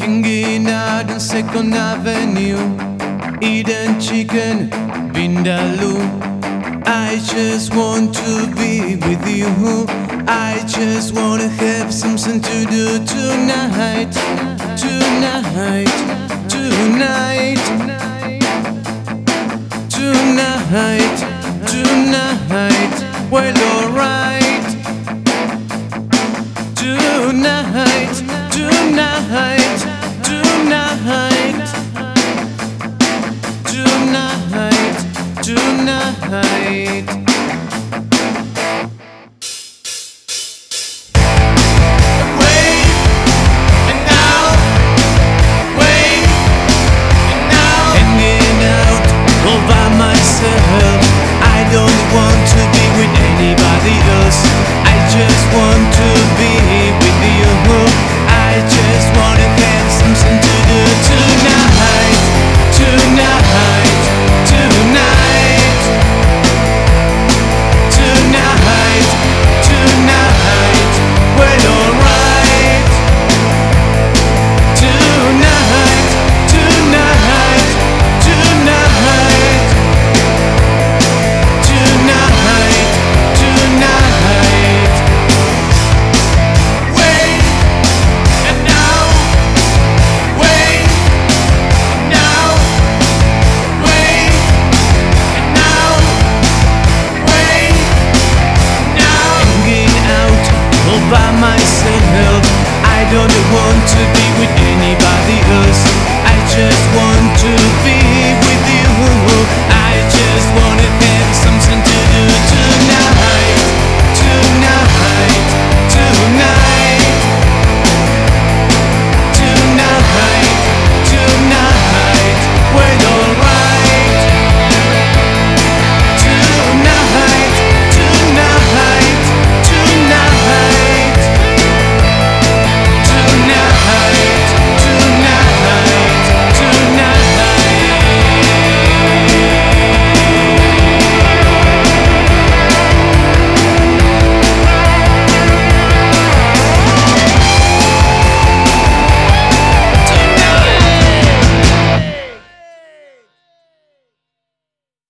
Hanging out on Second Avenue, eating chicken vindaloo. I just want to be with you. I just wanna have something to do tonight, tonight, tonight, tonight, tonight. Well, alright. Tonight, tonight, tonight, tonight, tonight. I don't want to be with anybody else. I just want to be with you. I just wanna have something to do tonight, tonight, tonight, tonight, tonight. Well, alright. Tonight, tonight, tonight. Tonight, tonight. Wait, and now. Wait, and now. Wait, and now. Wait, now. Hanging out all by myself. I don't want to be with you.